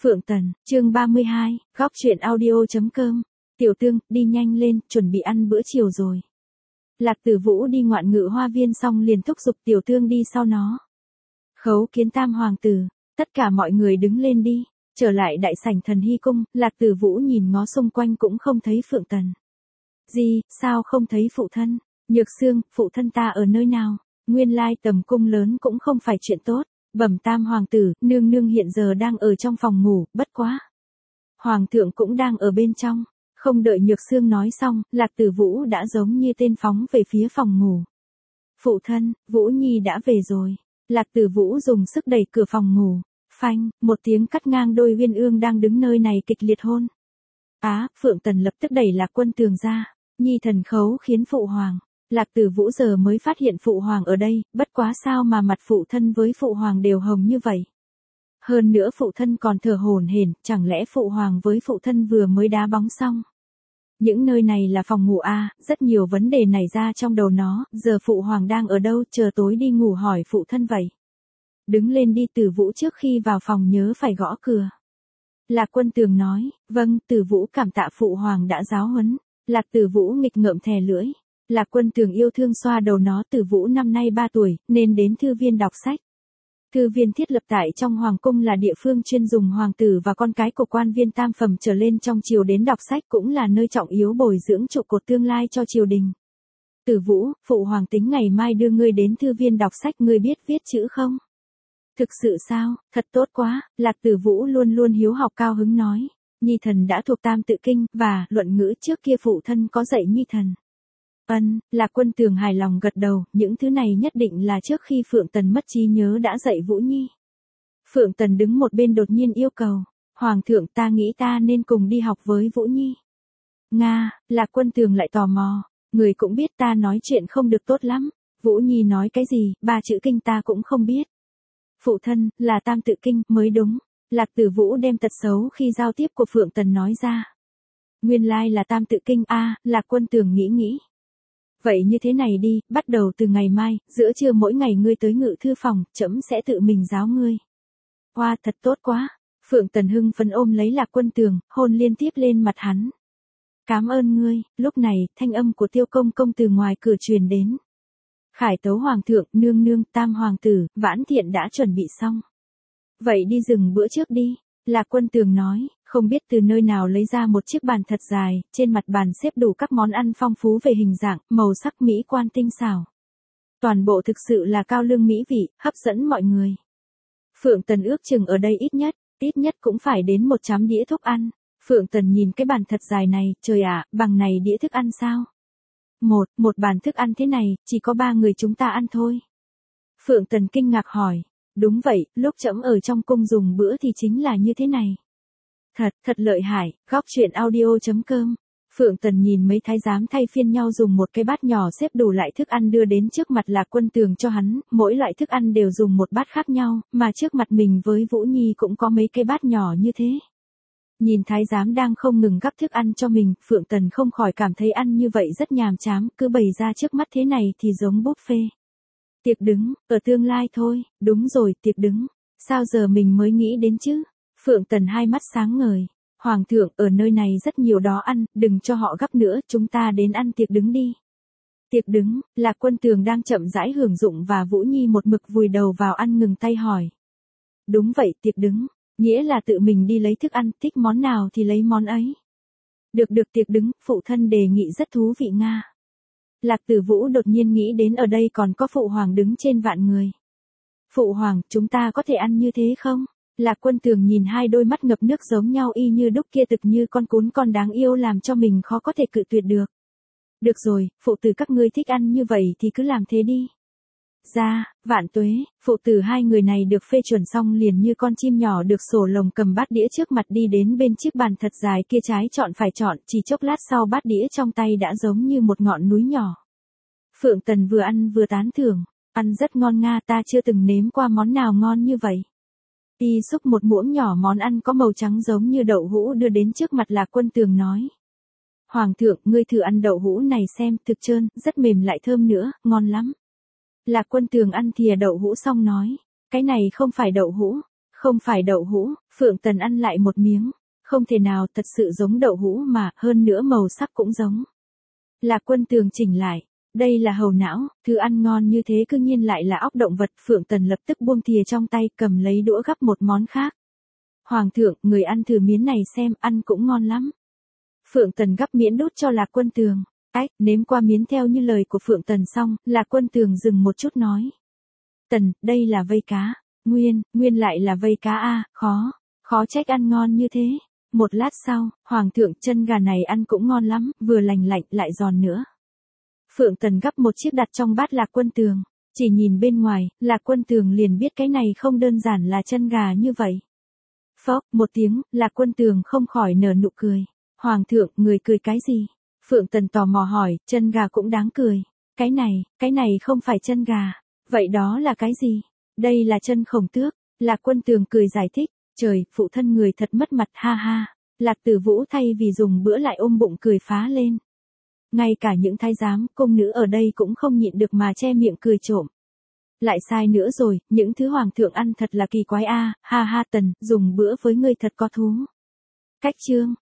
Phượng Tần, chương 32, góc chuyện audio.com. Tiểu Tương, đi nhanh lên, chuẩn bị ăn bữa chiều rồi. Lạc Tử Vũ đi ngoạn ngự hoa viên xong liền thúc giục Tiểu Tương đi sau nó. Khấu kiến tam hoàng tử, tất cả mọi người đứng lên đi. Trở lại đại sảnh Thần Hy cung, Lạc Tử Vũ nhìn ngó xung quanh cũng không thấy Phượng Tần. Gì, sao không thấy phụ thân? Nhược Sương, phụ thân ta ở nơi nào? Nguyên lai tầm cung lớn cũng không phải chuyện tốt. Bẩm tam hoàng tử, nương nương hiện giờ đang ở trong phòng ngủ, bất quá. Hoàng thượng cũng đang ở bên trong. Không đợi Nhược Sương nói xong, Lạc Tử Vũ đã giống như tên phóng về phía phòng ngủ. Phụ thân, Vũ Nhi đã về rồi. Lạc Tử Vũ dùng sức đẩy cửa phòng ngủ. Phanh, một tiếng cắt ngang đôi uyên ương đang đứng nơi này kịch liệt hôn. Phượng Tần lập tức đẩy Lạc Quân Tường ra. Nhi thần khấu khiến phụ hoàng. Lạc Tử Vũ giờ mới phát hiện phụ hoàng ở đây, bất quá sao mà mặt phụ thân với phụ hoàng đều hồng như vậy. Hơn nữa phụ thân còn thở hổn hển, chẳng lẽ phụ hoàng với phụ thân vừa mới đá bóng xong. Những nơi này là phòng ngủ rất nhiều vấn đề nảy ra trong đầu nó, giờ phụ hoàng đang ở đâu, chờ tối đi ngủ hỏi phụ thân vậy. Đứng lên đi Tử Vũ, trước khi vào phòng nhớ phải gõ cửa. Lạc Quân Tường nói, vâng, Tử Vũ cảm tạ phụ hoàng đã giáo huấn. Lạc Tử Vũ nghịch ngợm thè lưỡi. Lạc Quân Tường yêu thương xoa đầu nó, Tử Vũ năm nay 3 tuổi, nên đến thư viên đọc sách. Thư viên thiết lập tại trong hoàng cung là địa phương chuyên dùng hoàng tử và con cái của quan viên tam phẩm trở lên trong triều đến đọc sách, cũng là nơi trọng yếu bồi dưỡng trụ cột tương lai cho triều đình. Tử Vũ, phụ hoàng tính ngày mai đưa ngươi đến thư viên đọc sách, ngươi biết viết chữ không? Thực sự sao, thật tốt quá, Lạc Tử Vũ luôn luôn hiếu học cao hứng nói. Nhi thần đã thuộc tam tự kinh, và luận ngữ trước kia phụ thân có dạy Nhi thần. Lạc Quân Tường hài lòng gật đầu, những thứ này nhất định là trước khi Phượng Tần mất trí nhớ đã dạy Vũ Nhi. Phượng Tần đứng một bên đột nhiên yêu cầu, Hoàng thượng, ta nghĩ ta nên cùng đi học với Vũ Nhi. Nga, Lạc Quân Tường lại tò mò, người cũng biết ta nói chuyện không được tốt lắm. Vũ Nhi nói cái gì, 3 chữ kinh ta cũng không biết. Phụ thân, là tam tự kinh mới đúng. Lạc Tử Vũ đem tật xấu khi giao tiếp của Phượng Tần nói ra. Nguyên lai là tam tự kinh Lạc Quân Tường nghĩ. Vậy như thế này đi, bắt đầu từ ngày mai, giữa trưa mỗi ngày ngươi tới ngự thư phòng, trẫm sẽ tự mình giáo ngươi. Hoa, thật tốt quá. Phượng Tần hưng phấn ôm lấy Lạc Quân Tường, hôn liên tiếp lên mặt hắn. Cảm ơn ngươi. Lúc này, thanh âm của Tiêu Công Công từ ngoài cửa truyền đến. Khải tấu hoàng thượng, nương nương, tam hoàng tử, Vãn Thiện đã chuẩn bị xong. Vậy đi dừng bữa trước đi. Lạc Quân Tường nói, không biết từ nơi nào lấy ra một chiếc bàn thật dài, trên mặt bàn xếp đủ các món ăn phong phú về hình dạng, màu sắc mỹ quan tinh xảo. Toàn bộ thực sự là cao lương mỹ vị, hấp dẫn mọi người. Phượng Tần ước chừng ở đây ít nhất cũng phải đến 100 đĩa thức ăn. Phượng Tần nhìn cái bàn thật dài này, trời ạ, bằng này đĩa thức ăn sao? Một bàn thức ăn thế này, chỉ có 3 người chúng ta ăn thôi. Phượng Tần kinh ngạc hỏi. Đúng vậy, lúc trẫm ở trong cung dùng bữa thì chính là như thế này. Thật lợi hại, góc chuyện audio.com. Phượng Tần nhìn mấy thái giám thay phiên nhau dùng một cái bát nhỏ xếp đủ lại thức ăn đưa đến trước mặt Lạc Quân Tường cho hắn, mỗi loại thức ăn đều dùng một bát khác nhau, mà trước mặt mình với Vũ Nhi cũng có mấy cái bát nhỏ như thế. Nhìn thái giám đang không ngừng gắp thức ăn cho mình, Phượng Tần không khỏi cảm thấy ăn như vậy rất nhàm chán, cứ bày ra trước mắt thế này thì giống buffet. Tiệc đứng, ở tương lai thôi, đúng rồi, tiệc đứng. Sao giờ mình mới nghĩ đến chứ? Phượng Tần hai mắt sáng ngời. Hoàng thượng, ở nơi này rất nhiều đó ăn, đừng cho họ gấp nữa, chúng ta đến ăn tiệc đứng đi. Tiệc đứng, Lạc Quân Tường đang chậm rãi hưởng dụng và Vũ Nhi một mực vùi đầu vào ăn ngừng tay hỏi. Đúng vậy, tiệc đứng, nghĩa là tự mình đi lấy thức ăn, thích món nào thì lấy món ấy. Được tiệc đứng, phụ thân đề nghị rất thú vị Nga. Lạc Tử Vũ đột nhiên nghĩ đến ở đây còn có phụ hoàng đứng trên vạn người. Phụ hoàng, chúng ta có thể ăn như thế không? Lạc Quân Tường nhìn hai đôi mắt ngập nước giống nhau y như đúc kia thực như con cún con đáng yêu làm cho mình khó có thể cự tuyệt được. Được rồi, phụ tử các ngươi thích ăn như vậy thì cứ làm thế đi. Vạn tuế, phụ tử hai người này được phê chuẩn xong liền như con chim nhỏ được sổ lồng cầm bát đĩa trước mặt đi đến bên chiếc bàn thật dài kia trái chọn phải chọn, chỉ chốc lát sau bát đĩa trong tay đã giống như một ngọn núi nhỏ. Phượng Tần vừa ăn vừa tán thưởng, ăn rất ngon Nga, ta chưa từng nếm qua món nào ngon như vậy. Y xúc một muỗng nhỏ món ăn có màu trắng giống như đậu hũ đưa đến trước mặt Lạc Quân Tường nói. Hoàng thượng, ngươi thử ăn đậu hũ này xem, thực trơn, rất mềm lại thơm nữa, ngon lắm. Lạc Quân Tường ăn thìa đậu hũ xong nói, cái này không phải đậu hũ. Không phải đậu hũ, Phượng Tần ăn lại một miếng. Không thể nào, thật sự giống đậu hũ mà, hơn nữa màu sắc cũng giống. Lạc Quân Tường chỉnh lại. Đây là hầu não, thứ ăn ngon như thế cư nhiên lại là óc động vật. Phượng Tần lập tức buông thìa trong tay, cầm lấy đũa gắp một món khác. Hoàng thượng, người ăn thử miến này xem, ăn cũng ngon lắm. Phượng Tần gắp miến đút cho Lạc Quân Tường. Nếm qua miến theo như lời của Phượng Tần xong, Lạc Quân Tường dừng một chút nói. Tần, đây là vây cá. Nguyên lại là vây cá a, khó trách ăn ngon như thế. Một lát sau, Hoàng thượng, chân gà này ăn cũng ngon lắm, vừa lành lạnh lại giòn nữa. Phượng Tần gắp một chiếc đặt trong bát Lạc Quân Tường. Chỉ nhìn bên ngoài, Lạc Quân Tường liền biết cái này không đơn giản là chân gà như vậy. Phốc, một tiếng, Lạc Quân Tường không khỏi nở nụ cười. Hoàng thượng, người cười cái gì? Phượng Tần tò mò hỏi, chân gà cũng đáng cười. Cái này không phải chân gà. Vậy đó là cái gì? Đây là chân khổng tước. Lạc Quân Tường cười giải thích. Trời, phụ thân người thật mất mặt, ha ha. Lạc Tử Vũ thay vì dùng bữa lại ôm bụng cười phá lên. Ngay cả những thái giám, cung nữ ở đây cũng không nhịn được mà che miệng cười trộm. Lại sai nữa rồi, những thứ hoàng thượng ăn thật là kỳ quái a, ha ha. Tần, dùng bữa với ngươi thật có thú. Cách chương